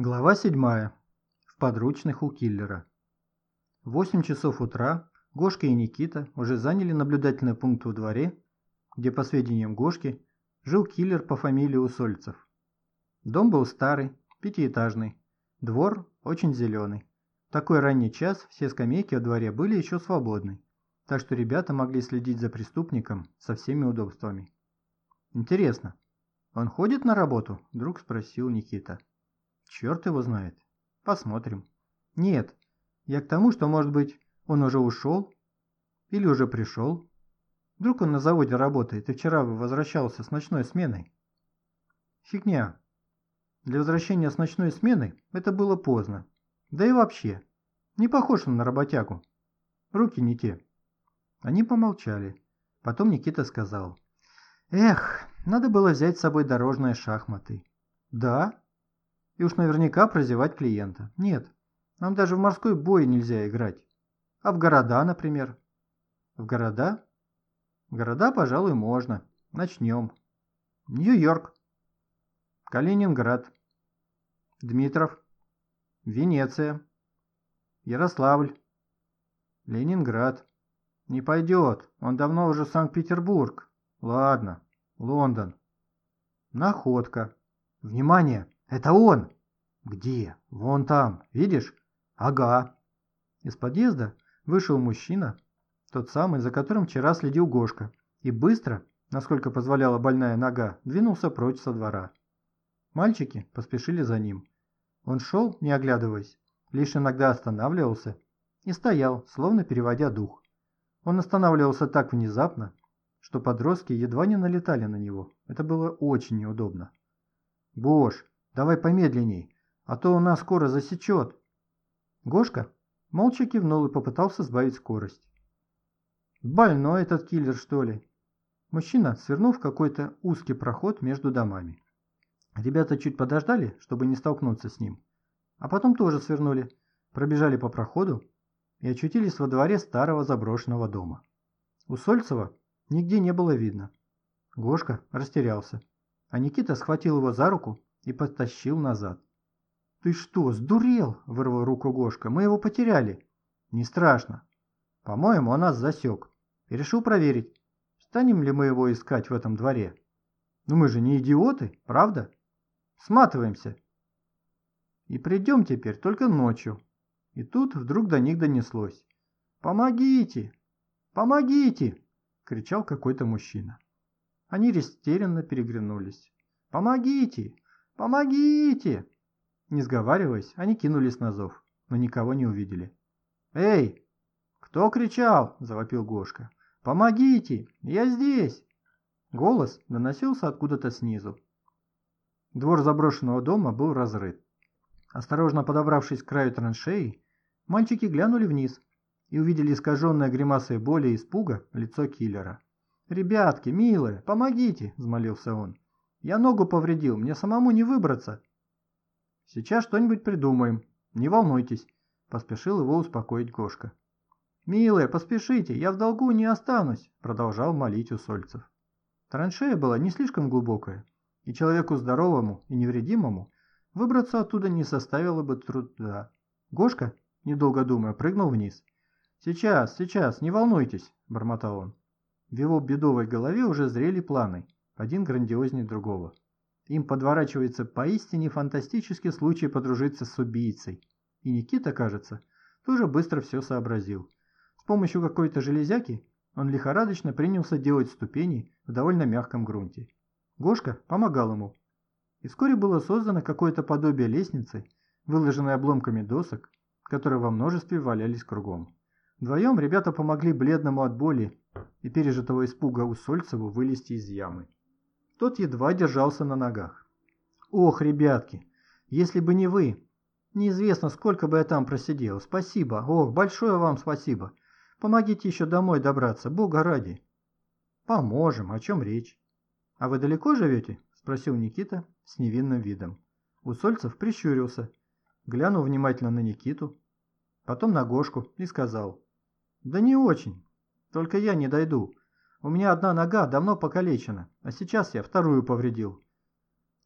Глава 7. В подручных у киллера. В 8 часов утра Гошка и Никита уже заняли наблюдательный пункт во дворе, где, по сведениям Гошки, жил киллер по фамилии Усольцев. Дом был старый, пятиэтажный, двор очень зеленый. В такой ранний час все скамейки во дворе были еще свободны, так что ребята могли следить за преступником со всеми удобствами. «Интересно, он ходит на работу?» – вдруг спросил Никита. Черт его знает. Посмотрим. Нет, я к тому, что, может быть, он уже ушел или уже пришел. Вдруг он на заводе работает и вчера возвращался с ночной сменой. Фигня. Для возвращения с ночной смены это было поздно. Да и вообще, не похож он на работягу. Руки не те. Они помолчали. Потом Никита сказал. Эх, надо было взять с собой дорожные шахматы. Да. И уж наверняка прозевать клиента. Нет, нам даже в морской бой нельзя играть. А в города, например? В города? В города, пожалуй, можно. Начнем. Нью-Йорк. Калининград. Дмитров. Венеция. Ярославль. Ленинград. Не пойдет, он давно уже Санкт-Петербург. Ладно, Лондон. Находка. Внимание! Это он! Где? Вон там, видишь? Ага. Из подъезда вышел мужчина, тот самый, за которым вчера следил Гошка, и быстро, насколько позволяла больная нога, двинулся прочь со двора. Мальчики поспешили за ним. Он шел, не оглядываясь, лишь иногда останавливался и стоял, словно переводя дух. Он останавливался так внезапно, что подростки едва не налетали на него. Это было очень неудобно. «Гош, давай помедленней, а то он нас скоро засечет». Гошка молча кивнул и попытался сбавить скорость. «Больной этот киллер, что ли?» Мужчина свернул в какой-то узкий проход между домами. Ребята чуть подождали, чтобы не столкнуться с ним, а потом тоже свернули, пробежали по проходу и очутились во дворе старого заброшенного дома. Усольцева нигде не было видно. Гошка растерялся, а Никита схватил его за руку и подтащил назад. «Ты что, сдурел?» – вырвал руку Гошка. «Мы его потеряли». «Не страшно. По-моему, он нас засек. И решил проверить, станем ли мы его искать в этом дворе. Но мы же не идиоты, правда? Сматываемся. И придем теперь только ночью». И тут вдруг до них донеслось. «Помогите! Помогите!» – кричал какой-то мужчина. Они растерянно переглянулись. «Помогите! Помогите!» Не сговариваясь, они кинулись на зов, но никого не увидели. «Эй, кто кричал?» – завопил Гошка. «Помогите! Я здесь!» Голос доносился откуда-то снизу. Двор заброшенного дома был разрыт. Осторожно подобравшись к краю траншеи, мальчики глянули вниз и увидели искаженное гримасой боли и испуга лицо киллера. «Ребятки, милые, помогите!» – взмолился он. «Я ногу повредил, мне самому не выбраться». «Сейчас что-нибудь придумаем, не волнуйтесь», – поспешил его успокоить Гошка. «Милые, поспешите, я в долгу не останусь», – продолжал молить Усольцев. Траншея была не слишком глубокая, и человеку здоровому и невредимому выбраться оттуда не составило бы труда. Гошка, недолго думая, прыгнул вниз. «Сейчас, сейчас, не волнуйтесь», – бормотал он. В его бедовой голове уже зрели планы, один грандиознее другого. Им подворачивается поистине фантастический случай подружиться с убийцей. И Никита, кажется, тоже быстро все сообразил. С помощью какой-то железяки он лихорадочно принялся делать ступени в довольно мягком грунте. Гошка помогал ему. И вскоре было создано какое-то подобие лестницы, выложенной обломками досок, которые во множестве валялись кругом. Вдвоем ребята помогли бледному от боли и пережитого испуга Усольцеву вылезти из ямы. Тот едва держался на ногах. «Ох, ребятки, если бы не вы, неизвестно, сколько бы я там просидел. Спасибо, ох, большое вам спасибо. Помогите еще домой добраться, Бога ради». «Поможем, о чем речь?» «А вы далеко живете?» – спросил Никита с невинным видом. Усольцев прищурился, глянул внимательно на Никиту, потом на Гошку и сказал. «Да не очень, только я не дойду. У меня одна нога давно покалечена, а сейчас я вторую повредил».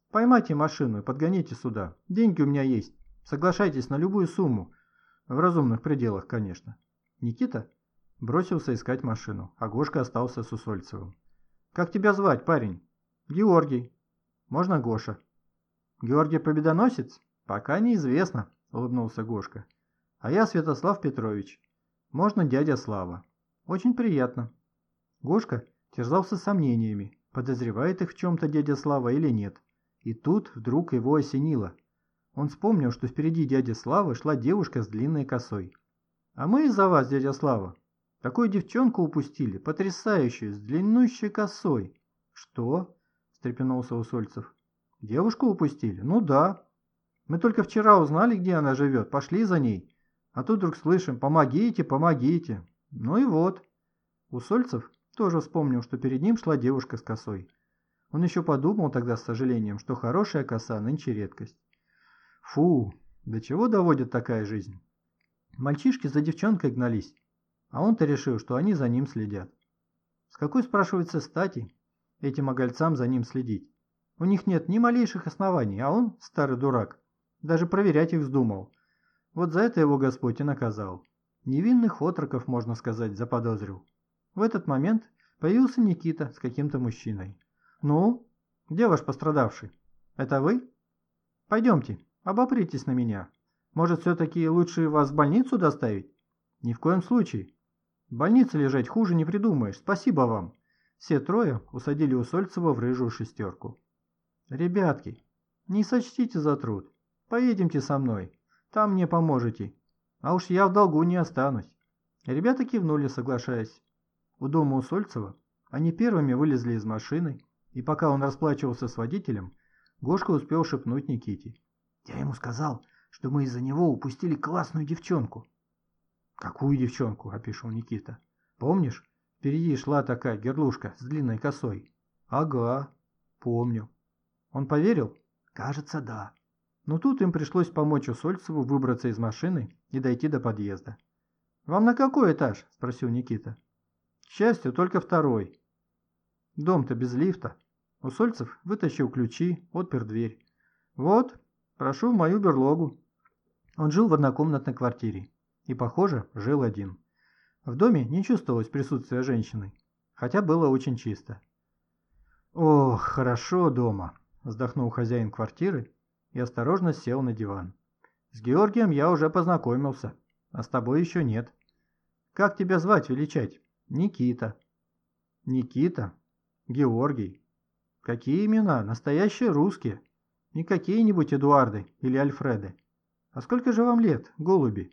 Поймайте машину и подгоните сюда. Деньги у меня есть. Соглашайтесь на любую сумму. В разумных пределах, конечно». Никита бросился искать машину, а Гошка остался с Усольцевым. «Как тебя звать, парень?» «Георгий». «Можно Гоша?» «Георгий Победоносец?» «Пока неизвестно», — улыбнулся Гошка. «А я Святослав Петрович. Можно дядя Слава». «Очень приятно». Гошка терзался сомнениями, подозревает их в чем-то дядя Слава или нет. И тут вдруг его осенило. Он вспомнил, что впереди дяди Славы шла девушка с длинной косой. «А мы из-за вас, дядя Слава, такую девчонку упустили, потрясающую, с длиннющей косой». «Что?» – встрепенулся Усольцев. «Девушку упустили? Ну да. Мы только вчера узнали, где она живет, пошли за ней. А тут вдруг слышим: помогите, помогите. Ну и вот». Усольцев тоже вспомнил, что перед ним шла девушка с косой. Он еще подумал тогда с сожалением, что хорошая коса нынче редкость. Фу, до чего доводит такая жизнь? Мальчишки за девчонкой гнались, а он-то решил, что они за ним следят. С какой, спрашивается, стати этим огольцам за ним следить? У них нет ни малейших оснований, а он, старый дурак, даже проверять их вздумал. Вот за это его Господь и наказал. Невинных отроков, можно сказать, заподозрил. В этот момент появился Никита с каким-то мужчиной. «Ну, где ваш пострадавший? Это вы? Пойдемте, обопритесь на меня. Может, все-таки лучше вас в больницу доставить?» «Ни в коем случае. В больнице лежать хуже не придумаешь. Спасибо вам». Все трое усадили Усольцева в рыжую шестерку. «Ребятки, не сочтите за труд. Поедемте со мной. Там мне поможете. А уж я в долгу не останусь». Ребята кивнули, соглашаясь. У дома Усольцева они первыми вылезли из машины, и пока он расплачивался с водителем, Гошка успел шепнуть Никите: «Я ему сказал, что мы из-за него упустили классную девчонку». «Какую девчонку?» – опешил Никита. «Помнишь, впереди шла такая герлушка с длинной косой?» «Ага, помню». Он поверил? «Кажется, да». Но тут им пришлось помочь Усольцеву выбраться из машины и дойти до подъезда. «Вам на какой этаж?» – спросил Никита. «К счастью, только второй. Дом-то без лифта». Усольцев вытащил ключи, отпер дверь. «Вот, прошу в мою берлогу». Он жил в однокомнатной квартире и, похоже, жил один. В доме не чувствовалось присутствия женщины, хотя было очень чисто. «Ох, хорошо дома», – вздохнул хозяин квартиры и осторожно сел на диван. «С Георгием я уже познакомился, а с тобой еще нет. Как тебя звать величать?» «Никита». «Никита? Георгий? Какие имена? Настоящие русские. Не какие-нибудь Эдуарды или Альфреды. А сколько же вам лет, голуби?»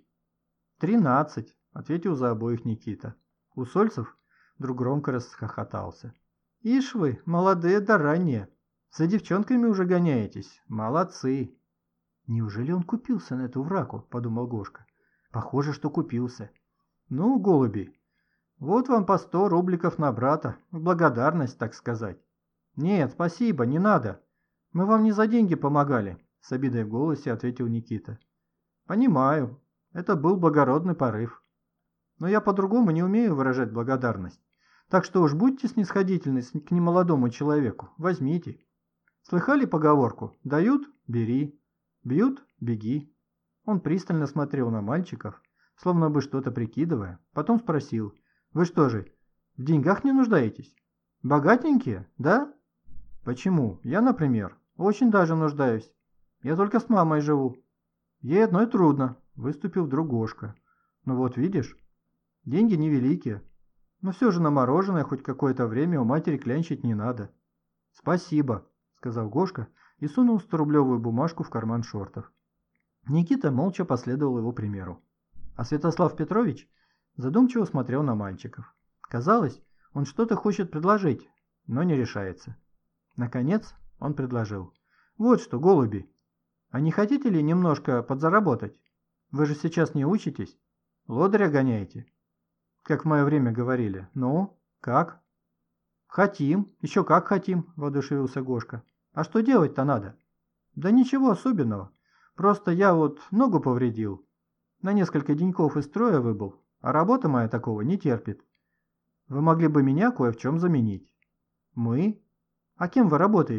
«13», — ответил за обоих Никита. Усольцев вдруг громко расхохотался. «Ишь вы, молодые да ранние. За девчонками уже гоняетесь. Молодцы». «Неужели он купился на эту враку?» — подумал Гошка. «Похоже, что купился». «Ну, голуби, вот вам по 100 рубликов на брата, в благодарность, так сказать». «Нет, спасибо, не надо. Мы вам не за деньги помогали», — с обидой в голосе ответил Никита. «Понимаю, это был благородный порыв. Но я по-другому не умею выражать благодарность. Так что уж будьте снисходительны к немолодому человеку, возьмите. Слыхали поговорку: дают – бери, бьют – беги». Он пристально смотрел на мальчиков, словно бы что-то прикидывая, потом спросил: «Вы что же, в деньгах не нуждаетесь? Богатенькие, да?» «Почему? Я, например, очень даже нуждаюсь. Я только с мамой живу». «Ей одной трудно», – выступил вдруг Гошка. «Ну вот видишь, деньги невеликие, но все же на мороженое хоть какое-то время у матери клянчить не надо». «Спасибо», – сказал Гошка и сунул 100-рублевую бумажку в карман шортов. Никита молча последовал его примеру. А Святослав Петрович задумчиво смотрел на мальчиков. Казалось, он что-то хочет предложить, но не решается. Наконец он предложил: «Вот что, голуби, а не хотите ли немножко подзаработать? Вы же сейчас не учитесь, лодыря гоняете, как в мое время говорили. Ну, как?» «Хотим, еще как хотим», – воодушевился Гошка. «А что делать-то надо?» «Да ничего особенного. Просто я вот ногу повредил. На несколько деньков из строя выбыл, а работа моя такого не терпит. Вы могли бы меня кое в чем заменить». «Мы? А кем вы работаете?»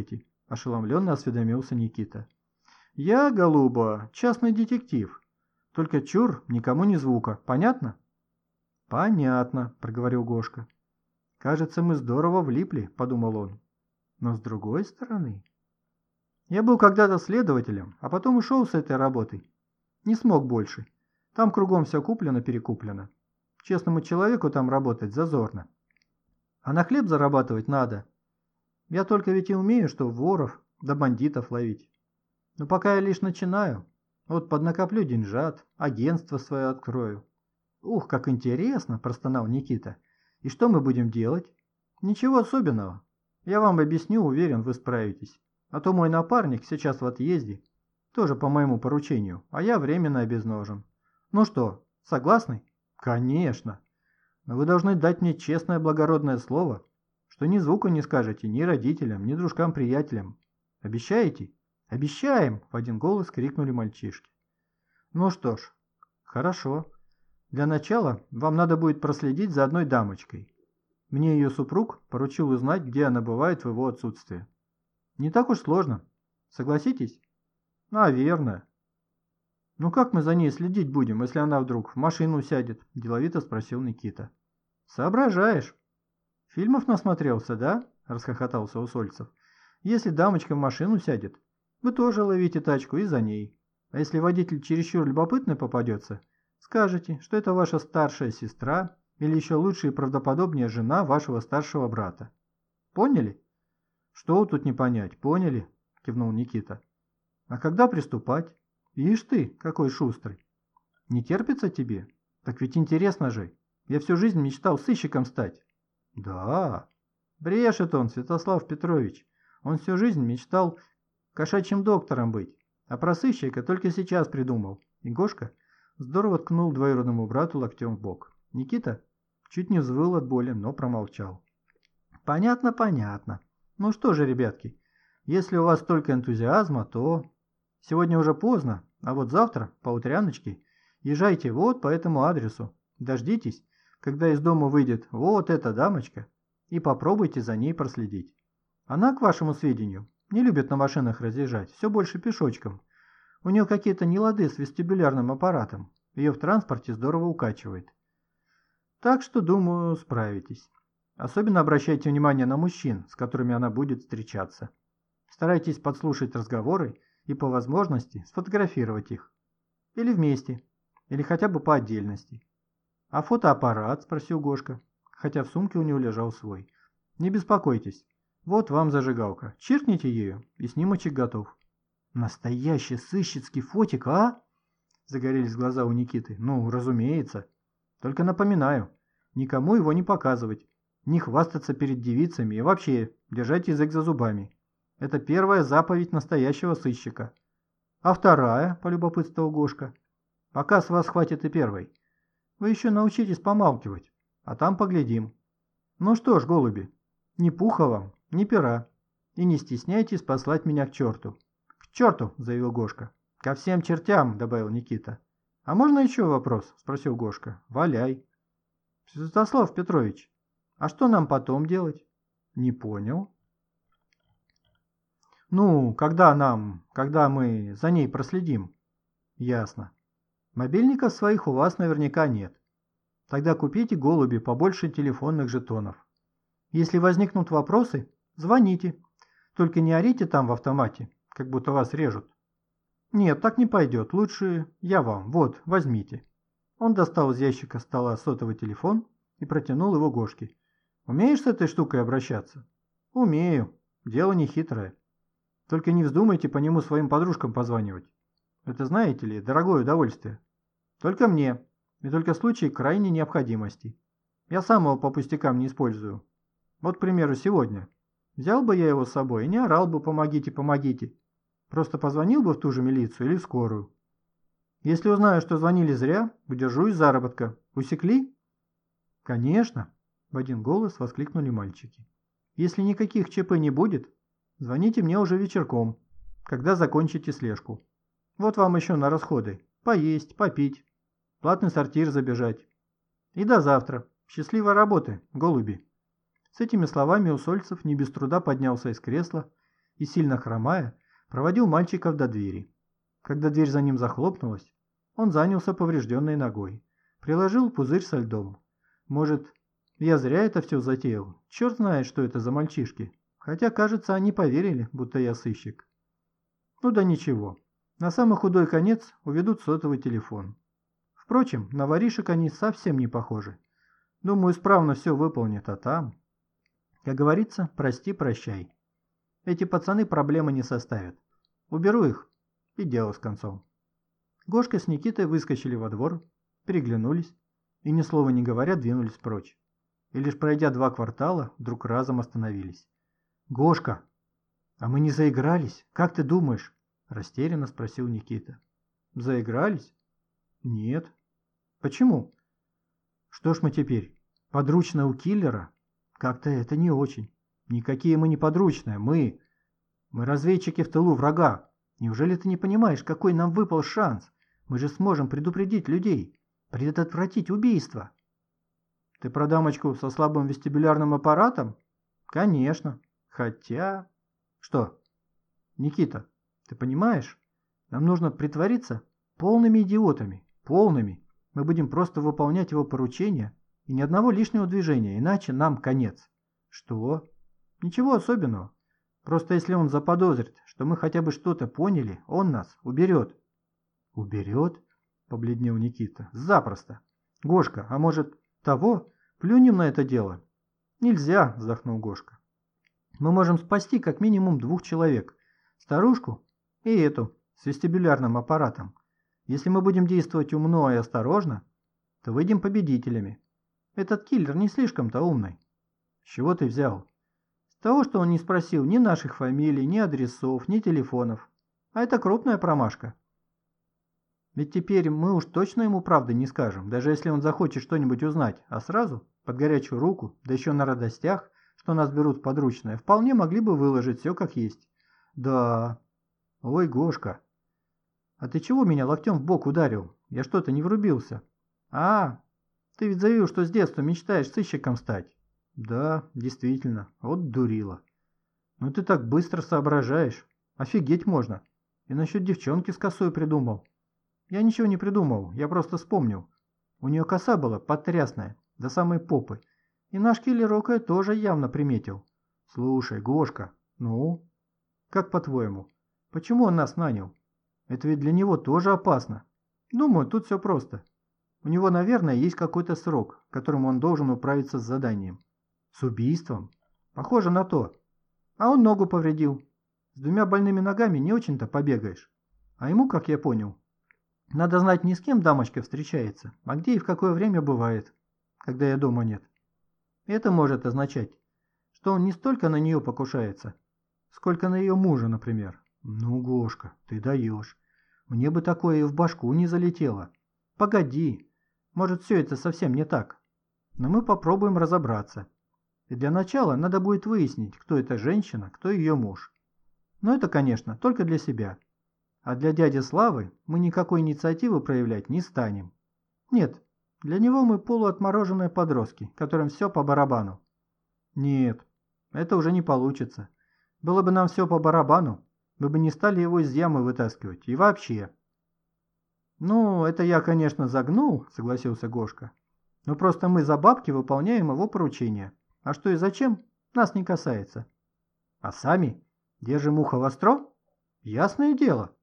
– ошеломленно осведомился Никита. «Я, голуба, частный детектив. Только чур, никому ни звука. Понятно?» «Понятно», – проговорил Гошка. «Кажется, мы здорово влипли», – подумал он. «Но с другой стороны...» «Я был когда-то следователем, а потом ушел с этой работы. Не смог больше. Там кругом все куплено-перекуплено. Честному человеку там работать зазорно. А на хлеб зарабатывать надо. Я только ведь и умею, что воров да бандитов ловить. Но пока я лишь начинаю. Вот поднакоплю деньжат, агентство свое открою». «Ух, как интересно!» – простонал Никита. «И что мы будем делать?» «Ничего особенного. Я вам объясню, уверен, вы справитесь. А то мой напарник сейчас в отъезде. Тоже по моему поручению, а я временно обезножен. Ну что, согласны?» «Конечно. Но вы должны дать мне честное благородное слово, что ни звука не скажете ни родителям, ни дружкам-приятелям. Обещаете?» «Обещаем!» – в один голос крикнули мальчишки. «Ну что ж, хорошо. Для начала вам надо будет проследить за одной дамочкой. Мне ее супруг поручил узнать, где она бывает в его отсутствие. Не так уж сложно. Согласитесь?» «Наверное». «Ну как мы за ней следить будем, если она вдруг в машину сядет?» – деловито спросил Никита. «Соображаешь. Фильмов насмотрелся, да?» – расхохотался Усольцев. «Если дамочка в машину сядет, вы тоже ловите тачку и за ней. А если водитель чересчур любопытный попадется, скажете, что это ваша старшая сестра или еще лучше и правдоподобнее жена вашего старшего брата. Поняли?» «Что тут не понять, поняли?» – кивнул Никита. «А когда приступать? Ишь ты, какой шустрый. Не терпится тебе? Так ведь интересно же. Я всю жизнь мечтал сыщиком стать». «Да, брешет он, Святослав Петрович. Он всю жизнь мечтал кошачьим доктором быть, а про сыщика только сейчас придумал». И Гошка здорово ткнул двоюродному брату локтем в бок. Никита чуть не взвыл от боли, но промолчал. «Понятно, понятно. Ну что же, ребятки, если у вас столько энтузиазма, то... Сегодня уже поздно, а вот завтра, по утряночке, езжайте вот по этому адресу. Дождитесь, когда из дома выйдет вот эта дамочка, и попробуйте за ней проследить. Она, к вашему сведению, не любит на машинах разъезжать, все больше пешочком. У нее какие-то нелады с вестибулярным аппаратом, ее в транспорте здорово укачивает. Так что, думаю, справитесь. Особенно обращайте внимание на мужчин, с которыми она будет встречаться. Старайтесь подслушать разговоры и по возможности сфотографировать их. Или вместе, или хотя бы по отдельности. «А фотоаппарат?» – спросил Гошка, хотя в сумке у него лежал свой. «Не беспокойтесь, вот вам зажигалка. Чиркните ею, и снимочек готов». «Настоящий сыщицкий фотик, а?» – загорелись глаза у Никиты. «Ну, разумеется. Только напоминаю, никому его не показывать, не хвастаться перед девицами и вообще держать язык за зубами. Это первая заповедь настоящего сыщика». «А вторая?» – полюбопытствовал Гошка. «Пока с вас хватит и первой. Вы еще научитесь помалкивать, а там поглядим. Ну что ж, голуби, ни пуха вам, ни пера. И не стесняйтесь послать меня к черту». «К черту!» – заявил Гошка. «Ко всем чертям!» – добавил Никита. «А можно еще вопрос?» – спросил Гошка. «Валяй». «Святослав Петрович, а что нам потом делать?» «Не понял». «Ну, когда мы за ней проследим?» «Ясно. Мобильников своих у вас наверняка нет. Тогда купите, голуби, побольше телефонных жетонов. Если возникнут вопросы, звоните. Только не орите там в автомате, как будто вас режут. Нет, так не пойдет. Лучше я вам. Вот, возьмите». Он достал из ящика стола сотовый телефон и протянул его Гошке. «Умеешь с этой штукой обращаться?» «Умею. Дело не хитрое. Только не вздумайте по нему своим подружкам позванивать. Это, знаете ли, дорогое удовольствие. Только мне, и только в случае крайней необходимости. Я сам его по пустякам не использую. Вот, к примеру, сегодня. Взял бы я его с собой и не орал бы «помогите, помогите». Просто позвонил бы в ту же милицию или скорую. Если узнаю, что звонили зря, удержу из заработка. Усекли? Конечно, в один голос воскликнули мальчики. Если никаких ЧП не будет, звоните мне уже вечерком, когда закончите слежку. Вот вам еще на расходы. Поесть, попить, платный сортир забежать. И до завтра. Счастливой работы, голуби. С этими словами Усольцев не без труда поднялся из кресла и, сильно хромая, проводил мальчиков до двери. Когда дверь за ним захлопнулась, он занялся поврежденной ногой. Приложил пузырь со льдом. Может, я зря это все затеял? Черт знает, что это за мальчишки. Хотя, кажется, они поверили, будто я сыщик. Ну да ничего. На самый худой конец уведут сотовый телефон. Впрочем, на воришек они совсем не похожи. Думаю, исправно все выполнят, а там... Как говорится, прости-прощай. Эти пацаны проблемы не составят. Уберу их, и дело с концом. Гошка с Никитой выскочили во двор, переглянулись и, ни слова не говоря, двинулись прочь. И лишь пройдя 2 квартала, вдруг разом остановились. «Гошка, а мы не заигрались? Как ты думаешь?» – растерянно спросил Никита. «Заигрались? Нет. Почему? Что ж мы теперь, подручные у киллера? Как-то это не очень. Никакие мы не подручные, мы разведчики в тылу врага. Неужели ты не понимаешь, какой нам выпал шанс? Мы же сможем предупредить людей, предотвратить убийство». «Ты про дамочку со слабым вестибулярным аппаратом?» «Конечно. Хотя...» «Что?» «Никита, ты понимаешь, нам нужно притвориться полными идиотами. Полными. Мы будем просто выполнять его поручения и ни одного лишнего движения, иначе нам конец». «Что?» «Ничего особенного. Просто если он заподозрит, что мы хотя бы что-то поняли, он нас уберет». «Уберет?» – побледнел Никита. «Запросто. Гошка, а может, того? Плюнем на это дело?» «Нельзя», – вздохнул Гошка. «Мы можем спасти как минимум 2 человек. Старушку и эту с вестибулярным аппаратом. Если мы будем действовать умно и осторожно, то выйдем победителями. Этот киллер не слишком-то умный». «С чего ты взял?» «С того, что он не спросил ни наших фамилий, ни адресов, ни телефонов. А это крупная промашка. Ведь теперь мы уж точно ему правды не скажем, даже если он захочет что-нибудь узнать, а сразу, под горячую руку, да еще на радостях, что нас берут в подручное, вполне могли бы выложить все как есть». «Да... Ой, Гошка, а ты чего меня локтем в бок ударил? Я что-то не врубился». «А, ты ведь заявил, что с детства мечтаешь сыщиком стать». «Да, действительно, вот дурила. Ну ты так быстро соображаешь. Офигеть можно. И насчет девчонки с косой придумал». «Я ничего не придумал, я просто вспомнил. У нее коса была потрясная, до самой попы. И наш киллер Окая тоже явно приметил». «Слушай, Гошка, ну? Как по-твоему, почему он нас нанял? Это ведь для него тоже опасно. Думаю, тут все просто. У него, наверное, есть какой-то срок, которым он должен управиться с заданием». «С убийством? Похоже на то. А он ногу повредил. С 2 больными ногами не очень-то побегаешь. А ему, как я понял, надо знать, не с кем дамочка встречается, а где и в какое время бывает, когда ее дома нет. Это может означать, что он не столько на нее покушается, сколько на ее мужа, например». «Ну, Гошка, ты даешь. Мне бы такое и в башку не залетело. Погоди, может, все это совсем не так. Но мы попробуем разобраться. И для начала надо будет выяснить, кто эта женщина, кто ее муж. Но это, конечно, только для себя. А для дяди Славы мы никакой инициативы проявлять не станем. Нет, для него мы полуотмороженные подростки, которым все по барабану». «Нет, это уже не получится. Было бы нам все по барабану, мы бы не стали его из ямы вытаскивать. И вообще...» «Ну, это я, конечно, загнул», — согласился Гошка. «Но просто мы за бабки выполняем его поручения. А что и зачем, нас не касается. А сами держим ухо востро? Ясное дело.